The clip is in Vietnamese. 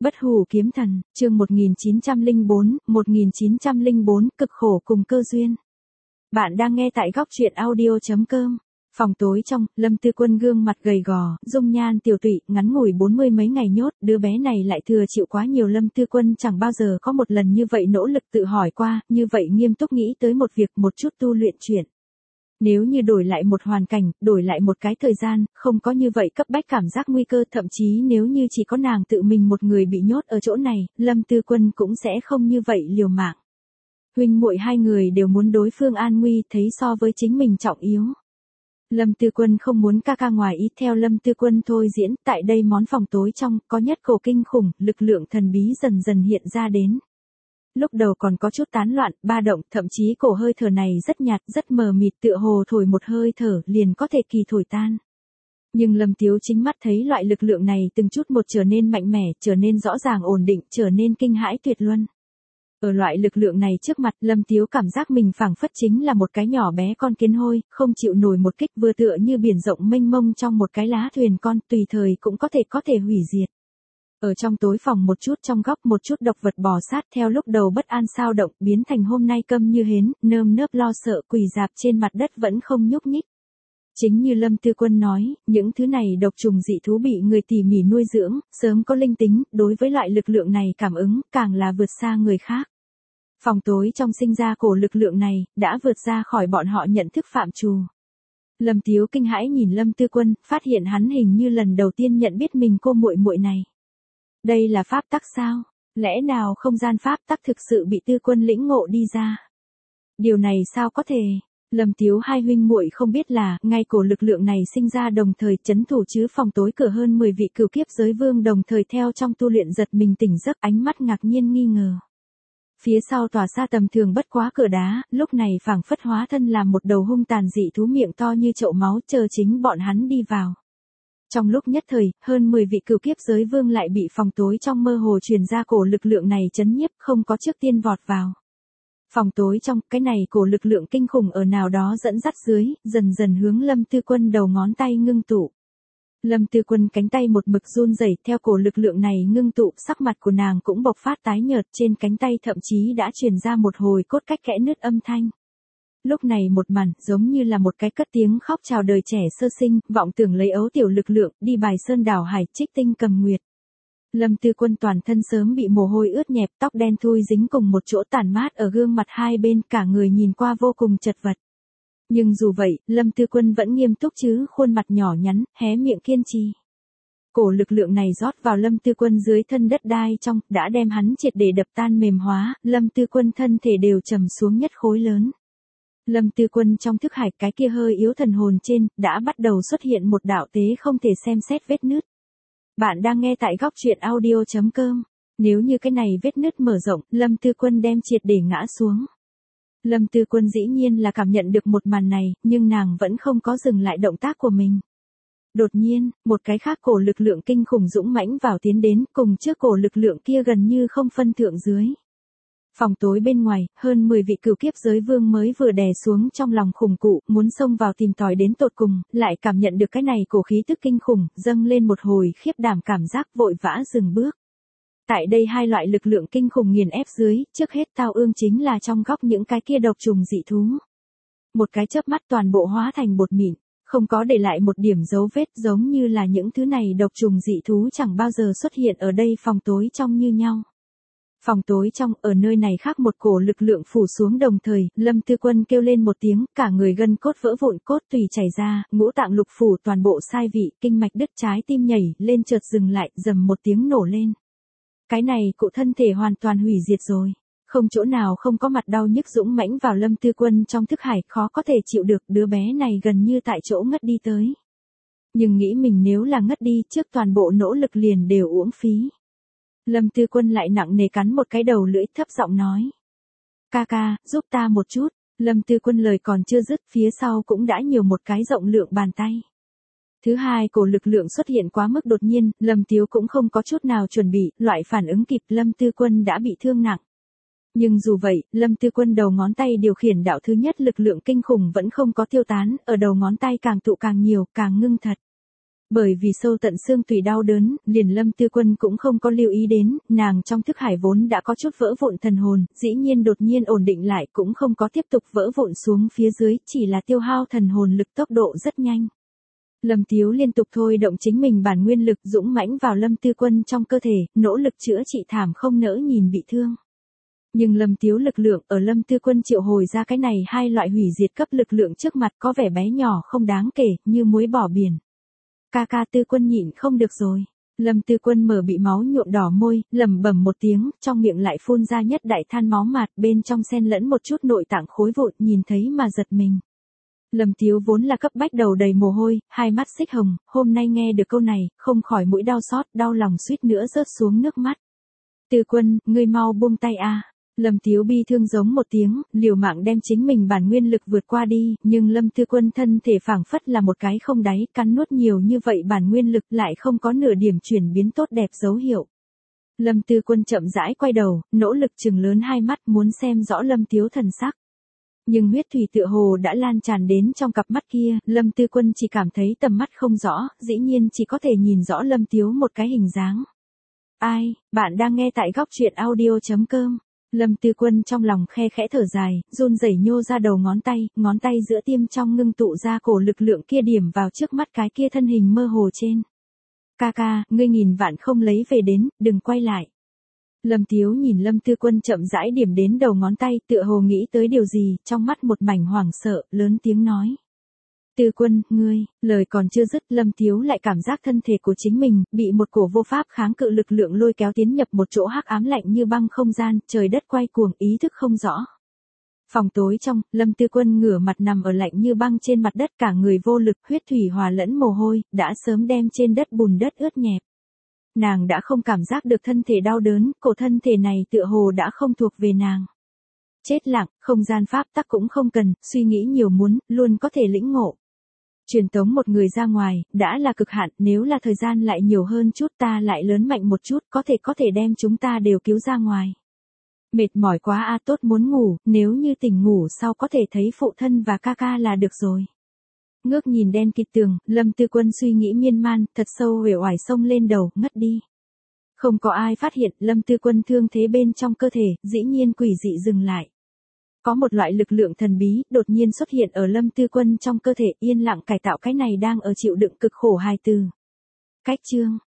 Bất hủ kiếm thần, chương 1904, cực khổ cùng cơ duyên. Bạn đang nghe tại góc truyện audio.com. Phòng tối trong, Lâm Tư Quân gương mặt gầy gò, dung nhan tiểu tụy, ngắn ngủi 40 mấy ngày nhốt, đứa bé này lại thừa chịu quá nhiều. Lâm Tư Quân chẳng bao giờ có một lần như vậy nỗ lực tự hỏi qua, như vậy nghiêm túc nghĩ tới một việc, một chút tu luyện chuyện. Nếu như đổi lại một hoàn cảnh, đổi lại một cái thời gian, không có như vậy cấp bách cảm giác nguy cơ, thậm chí nếu như chỉ có nàng tự mình một người bị nhốt ở chỗ này, Lâm Tư Quân cũng sẽ không như vậy liều mạng. Huynh muội hai người đều muốn đối phương an nguy, thấy so với chính mình trọng yếu. Lâm Tư Quân không muốn ca ca ngoài ý, theo Lâm Tư Quân thôi diễn, tại đây món phòng tối trong, có nhất cổ kinh khủng, lực lượng thần bí dần dần hiện ra đến. Lúc đầu còn có chút tán loạn, ba động, thậm chí cổ hơi thở này rất nhạt, rất mờ mịt, tựa hồ thổi một hơi thở, liền có thể kỳ thổi tan. Nhưng Lâm Tiếu chính mắt thấy loại lực lượng này từng chút một trở nên mạnh mẽ, trở nên rõ ràng ổn định, trở nên kinh hãi tuyệt luân. Ở loại lực lượng này trước mặt, Lâm Tiếu cảm giác mình phảng phất chính là một cái nhỏ bé con kiến hôi, không chịu nổi một kích, vừa tựa như biển rộng mênh mông trong một cái lá thuyền con, tùy thời cũng có thể hủy diệt. Ở trong tối phòng một chút trong góc một chút độc vật bò sát, theo lúc đầu bất an sao động, biến thành hôm nay câm như hến, nơm nớp lo sợ, quỳ dạp trên mặt đất vẫn không nhúc nhích. Chính như Lâm Tư Quân nói, những thứ này độc trùng dị thú bị người tỉ mỉ nuôi dưỡng, sớm có linh tính, đối với loại lực lượng này cảm ứng, càng là vượt xa người khác. Phòng tối trong sinh ra cổ lực lượng này, đã vượt ra khỏi bọn họ nhận thức phạm trù. Lâm Tiếu kinh hãi nhìn Lâm Tư Quân, phát hiện hắn hình như lần đầu tiên nhận biết mình cô muội muội này. Đây là pháp tắc sao? Lẽ nào không gian pháp tắc thực sự bị Tư Quân lĩnh ngộ đi ra? Điều này sao có thể? Lâm Tiếu hai huynh muội không biết là, ngay cổ lực lượng này sinh ra đồng thời chấn thủ chứ phòng tối cửa hơn 10 vị cửu kiếp giới vương đồng thời theo trong tu luyện giật mình tỉnh giấc, ánh mắt ngạc nhiên nghi ngờ. Phía sau tòa xa tầm thường bất quá cửa đá, lúc này phảng phất hóa thân làm một đầu hung tàn dị thú miệng to như chậu máu, chờ chính bọn hắn đi vào. Trong lúc nhất thời, hơn 10 vị cửu kiếp giới vương lại bị phòng tối trong mơ hồ truyền ra cổ lực lượng này chấn nhiếp, không có trước tiên vọt vào. Phòng tối trong, cái này cổ lực lượng kinh khủng ở nào đó dẫn dắt dưới, dần dần hướng Lâm Tư Quân đầu ngón tay ngưng tụ. Lâm Tư Quân cánh tay một mực run rẩy, theo cổ lực lượng này ngưng tụ, sắc mặt của nàng cũng bộc phát tái nhợt, trên cánh tay thậm chí đã truyền ra một hồi cốt cách kẽ nứt âm thanh. Lúc này một màn, giống như là một cái cất tiếng khóc chào đời trẻ sơ sinh, vọng tưởng lấy ấu tiểu lực lượng, đi bài sơn đảo hải, trích tinh cầm nguyệt. Lâm Tư Quân toàn thân sớm bị mồ hôi ướt nhẹp, tóc đen thui dính cùng một chỗ tản mát ở gương mặt hai bên, cả người nhìn qua vô cùng chật vật. Nhưng dù vậy, Lâm Tư Quân vẫn nghiêm túc chứ, khuôn mặt nhỏ nhắn, hé miệng kiên trì. Cổ lực lượng này rót vào Lâm Tư Quân dưới thân đất đai trong, đã đem hắn triệt để đập tan mềm hóa, Lâm Tư Quân thân thể đều trầm xuống nhất khối lớn. Lâm Tư Quân trong thức hải, cái kia hơi yếu thần hồn trên, đã bắt đầu xuất hiện một đạo tế không thể xem xét vết nứt. Bạn đang nghe tại góc truyện audio.com. Nếu như cái này vết nứt mở rộng, Lâm Tư Quân đem triệt để ngã xuống. Lâm Tư Quân dĩ nhiên là cảm nhận được một màn này, nhưng nàng vẫn không có dừng lại động tác của mình. Đột nhiên, một cái khác cổ lực lượng kinh khủng dũng mãnh vào tiến đến, cùng trước cổ lực lượng kia gần như không phân thượng dưới. Phòng tối bên ngoài, hơn 10 vị cửu kiếp giới vương mới vừa đè xuống trong lòng khủng cụ, muốn xông vào tìm tòi đến tột cùng, lại cảm nhận được cái này cổ khí tức kinh khủng, dâng lên một hồi khiếp đảm cảm giác, vội vã dừng bước. Tại đây hai loại lực lượng kinh khủng nghiền ép dưới, trước hết tao ương chính là trong góc những cái kia độc trùng dị thú. Một cái chớp mắt toàn bộ hóa thành bột mịn, không có để lại một điểm dấu vết, giống như là những thứ này độc trùng dị thú chẳng bao giờ xuất hiện ở đây phòng tối trong như nhau. Phòng tối trong, ở nơi này khác một cổ lực lượng phủ xuống đồng thời, Lâm Tư Quân kêu lên một tiếng, cả người gân cốt vỡ vụn, cốt tùy chảy ra, ngũ tạng lục phủ toàn bộ sai vị, kinh mạch đứt, trái tim nhảy lên chợt dừng lại, rầm một tiếng nổ lên. Cái này cụ thân thể hoàn toàn hủy diệt rồi. Không chỗ nào không có mặt đau nhức dũng mãnh vào Lâm Tư Quân trong thức hải, khó có thể chịu được, đứa bé này gần như tại chỗ ngất đi tới. Nhưng nghĩ mình nếu là ngất đi trước toàn bộ nỗ lực liền đều uổng phí. Lâm Tư Quân lại nặng nề cắn một cái đầu lưỡi, thấp giọng nói. Ca ca, giúp ta một chút. Lâm Tư Quân lời còn chưa dứt, phía sau cũng đã nhiều một cái rộng lượng bàn tay. Thứ hai, cổ lực lượng xuất hiện quá mức đột nhiên, Lâm Tiếu cũng không có chút nào chuẩn bị, loại phản ứng kịp, Lâm Tư Quân đã bị thương nặng. Nhưng dù vậy, Lâm Tư Quân đầu ngón tay điều khiển đạo thứ nhất lực lượng kinh khủng vẫn không có tiêu tán, ở đầu ngón tay càng tụ càng nhiều, càng ngưng thật. Bởi vì sâu tận xương tủy đau đớn, liền Lâm Tư Quân cũng không có lưu ý đến, nàng trong thức hải vốn đã có chút vỡ vụn thần hồn, dĩ nhiên đột nhiên ổn định lại cũng không có tiếp tục vỡ vụn xuống phía dưới, chỉ là tiêu hao thần hồn lực tốc độ rất nhanh. Lâm Tiếu liên tục thôi động chính mình bản nguyên lực dũng mãnh vào Lâm Tư Quân trong cơ thể, nỗ lực chữa trị thảm không nỡ nhìn bị thương. Nhưng Lâm Tiếu lực lượng ở Lâm Tư Quân triệu hồi ra cái này hai loại hủy diệt cấp lực lượng trước mặt có vẻ bé nhỏ không đáng kể, như muối bỏ biển. Ca ca Tư Quân nhịn không được rồi. Lâm Tư Quân mở bị máu nhuộm đỏ môi, lẩm bẩm một tiếng, trong miệng lại phun ra nhất đại than máu mạt, bên trong xen lẫn một chút nội tạng khối vụn, nhìn thấy mà giật mình. Lâm Tiếu vốn là cấp bách đầu đầy mồ hôi, hai mắt xích hồng, hôm nay nghe được câu này, không khỏi mũi đau xót, đau lòng suýt nữa rớt xuống nước mắt. Tư Quân, ngươi mau buông tay a. Lâm Tiếu bi thương giống một tiếng, liều mạng đem chính mình bản nguyên lực vượt qua đi, nhưng Lâm Tư Quân thân thể phảng phất là một cái không đáy, cắn nuốt nhiều như vậy bản nguyên lực lại không có nửa điểm chuyển biến tốt đẹp dấu hiệu. Lâm Tư Quân chậm rãi quay đầu, nỗ lực trừng lớn hai mắt muốn xem rõ Lâm Tiếu thần sắc. Nhưng huyết thủy tựa hồ đã lan tràn đến trong cặp mắt kia, Lâm Tư Quân chỉ cảm thấy tầm mắt không rõ, dĩ nhiên chỉ có thể nhìn rõ Lâm Tiếu một cái hình dáng. Ai, bạn đang nghe tại góc truyện audio.com. Lâm Tư Quân trong lòng khe khẽ thở dài, run rẩy nhô ra đầu ngón tay giữa tiêm trong ngưng tụ ra cổ lực lượng kia điểm vào trước mắt cái kia thân hình mơ hồ trên. Ca ca, ngươi nghìn vạn không lấy về đến, đừng quay lại. Lâm Tiếu nhìn Lâm Tư Quân chậm rãi điểm đến đầu ngón tay, tựa hồ nghĩ tới điều gì, trong mắt một mảnh hoảng sợ, lớn tiếng nói. Tư Quân, ngươi, lời còn chưa dứt, Lâm Tiếu lại cảm giác thân thể của chính mình, bị một cổ vô pháp kháng cự lực lượng lôi kéo tiến nhập một chỗ hắc ám lạnh như băng không gian, trời đất quay cuồng, ý thức không rõ. Phòng tối trong, Lâm Tư Quân ngửa mặt nằm ở lạnh như băng trên mặt đất, cả người vô lực, huyết thủy hòa lẫn mồ hôi, đã sớm đem trên đất bùn đất ướt nhẹp. Nàng đã không cảm giác được thân thể đau đớn, cổ thân thể này tựa hồ đã không thuộc về nàng. Chết lặng, không gian pháp tắc cũng không cần, suy nghĩ nhiều muốn, luôn có thể lĩnh ngộ. Truyền tống một người ra ngoài, đã là cực hạn, nếu là thời gian lại nhiều hơn chút ta lại lớn mạnh một chút, có thể đem chúng ta đều cứu ra ngoài. Mệt mỏi quá a, tốt muốn ngủ, nếu như tỉnh ngủ sau có thể thấy phụ thân và ca ca là được rồi. Ngước nhìn đen kịt tường, Lâm Tư Quân suy nghĩ miên man, thật sâu uể oải xông lên đầu, ngất đi. Không có ai phát hiện, Lâm Tư Quân thương thế bên trong cơ thể, dĩ nhiên quỷ dị dừng lại. Có một loại lực lượng thần bí, đột nhiên xuất hiện ở Lâm Tư Quân trong cơ thể, yên lặng cải tạo cái này đang ở chịu đựng cực khổ hài từ. Cách chương.